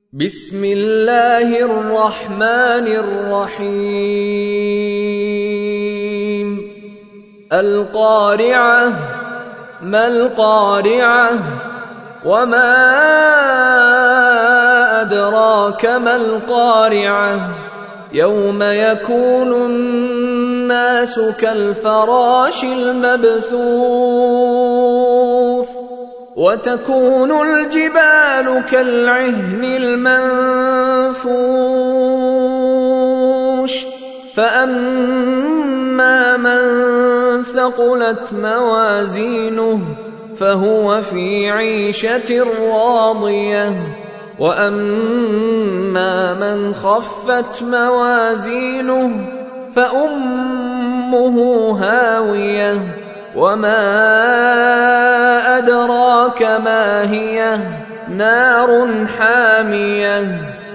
بسم الله الرحمن الرحيم القارعة ما القارعة وما أدراك ما القارعة يوم يكون الناس كالفراش المبثوث وتكون الجبال كالعهن المنفوش فأما من ثقلت موازينه فهو في عيشة راضية وأما من خفت موازينه فأمه هاوية وما أدراك ما هي نار حامية